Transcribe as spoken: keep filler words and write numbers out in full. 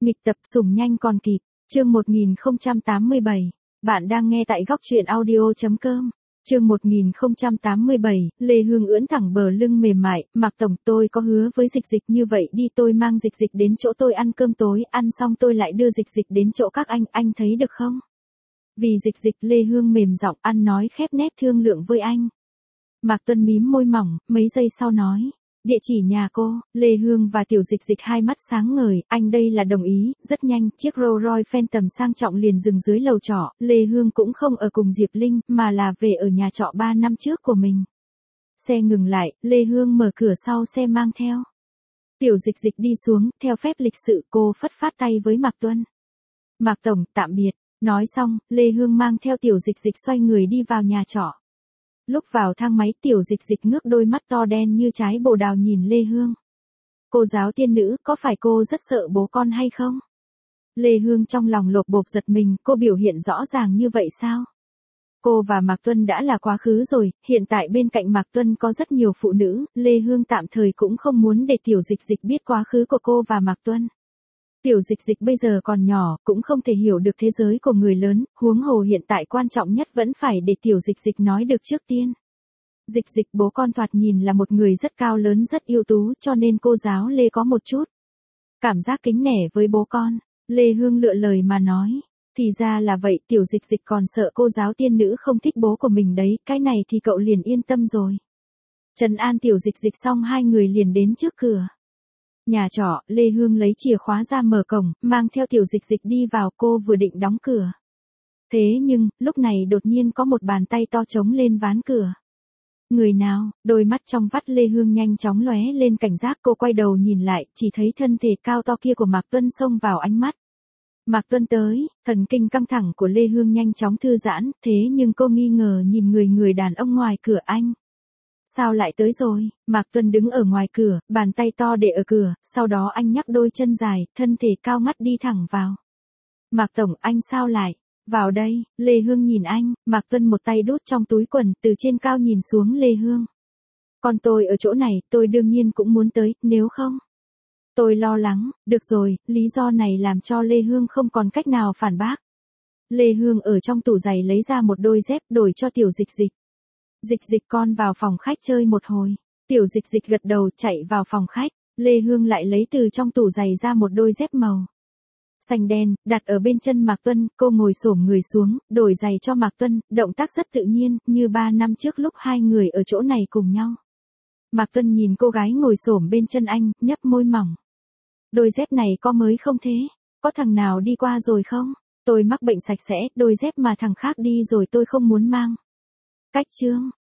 Nghịch tập sủng nhanh còn kịp, chương một nghìn không trăm tám mươi bảy. Bạn đang nghe tại góc truyện audio.com. Chương một nghìn không trăm tám mươi bảy, Lê Hương ưỡn thẳng bờ lưng mềm mại, Mạc Tổng, tôi có hứa với Dịch Dịch như vậy đi, tôi mang Dịch Dịch đến chỗ tôi ăn cơm tối, ăn xong tôi lại đưa Dịch Dịch đến chỗ các anh, anh thấy được không? Vì Dịch Dịch, Lê Hương mềm giọng ăn nói khép nép thương lượng với anh. Mạc Tuân mím môi mỏng, mấy giây sau nói. Địa chỉ nhà cô. Lê Hương và Tiểu Dịch Dịch hai mắt sáng ngời, anh đây là đồng ý, rất nhanh, chiếc Rolls Royce Phantom sang trọng liền dừng dưới lầu trọ, Lê Hương cũng không ở cùng Diệp Linh, mà là về ở nhà trọ ba năm trước của mình. Xe ngừng lại, Lê Hương mở cửa sau xe mang theo. Tiểu Dịch Dịch đi xuống, theo phép lịch sự cô phất phát tay với Mạc Tuân. Mạc Tổng, tạm biệt. Nói xong, Lê Hương mang theo Tiểu Dịch Dịch xoay người đi vào nhà trọ. Lúc vào thang máy, Tiểu Dịch Dịch ngước đôi mắt to đen như trái bồ đào nhìn Lê Hương. Cô giáo tiên nữ, có phải cô rất sợ bố con hay không? Lê Hương trong lòng lột bột giật mình, cô biểu hiện rõ ràng như vậy sao? Cô và Mạc Tuân đã là quá khứ rồi, hiện tại bên cạnh Mạc Tuân có rất nhiều phụ nữ, Lê Hương tạm thời cũng không muốn để Tiểu Dịch Dịch biết quá khứ của cô và Mạc Tuân. Tiểu Dịch Dịch bây giờ còn nhỏ, cũng không thể hiểu được thế giới của người lớn, huống hồ hiện tại quan trọng nhất vẫn phải để Tiểu Dịch Dịch nói được trước tiên. Dịch Dịch, bố con thoạt nhìn là một người rất cao lớn rất ưu tú, cho nên cô giáo Lê có một chút cảm giác kính nể với bố con. Lê Hương lựa lời mà nói. Thì ra là vậy, Tiểu Dịch Dịch còn sợ cô giáo tiên nữ không thích bố của mình đấy, cái này thì cậu liền yên tâm rồi. Trấn an Tiểu Dịch Dịch xong hai người liền đến trước cửa nhà trọ. Lê Hương lấy chìa khóa ra mở cổng, mang theo Tiểu Dịch Dịch đi vào, cô vừa định đóng cửa. Thế nhưng, lúc này đột nhiên có một bàn tay to trống lên ván cửa. Người nào? Đôi mắt trong vắt Lê Hương nhanh chóng lóe lên cảnh giác, cô quay đầu nhìn lại, chỉ thấy thân thể cao to kia của Mạc Tuân xông vào ánh mắt. Mạc Tuân tới, thần kinh căng thẳng của Lê Hương nhanh chóng thư giãn, thế nhưng cô nghi ngờ nhìn người người đàn ông ngoài cửa. Anh sao lại tới rồi? Mạc Tuân đứng ở ngoài cửa, bàn tay to để ở cửa, sau đó anh nhắc đôi chân dài, thân thể cao ngất đi thẳng vào. Mạc Tổng, anh sao lại vào đây? Lê Hương nhìn anh, Mạc Tuân một tay đút trong túi quần, từ trên cao nhìn xuống Lê Hương. Con tôi ở chỗ này, tôi đương nhiên cũng muốn tới, nếu không tôi lo lắng. Được rồi, lý do này làm cho Lê Hương không còn cách nào phản bác. Lê Hương ở trong tủ giày lấy ra một đôi dép đổi cho Tiểu Dịch Dịch. Dịch Dịch, con vào phòng khách chơi một hồi. Tiểu Dịch Dịch gật đầu chạy vào phòng khách. Lê Hương lại lấy từ trong tủ giày ra một đôi dép màu xanh đen, đặt ở bên chân Mạc Tuân, cô ngồi xổm người xuống, đổi giày cho Mạc Tuân, động tác rất tự nhiên, như ba năm trước lúc hai người ở chỗ này cùng nhau. Mạc Tuân nhìn cô gái ngồi xổm bên chân anh, nhấp môi mỏng. Đôi dép này có mới không thế? Có thằng nào đi qua rồi không? Tôi mắc bệnh sạch sẽ, đôi dép mà thằng khác đi rồi tôi không muốn mang. Cách chương.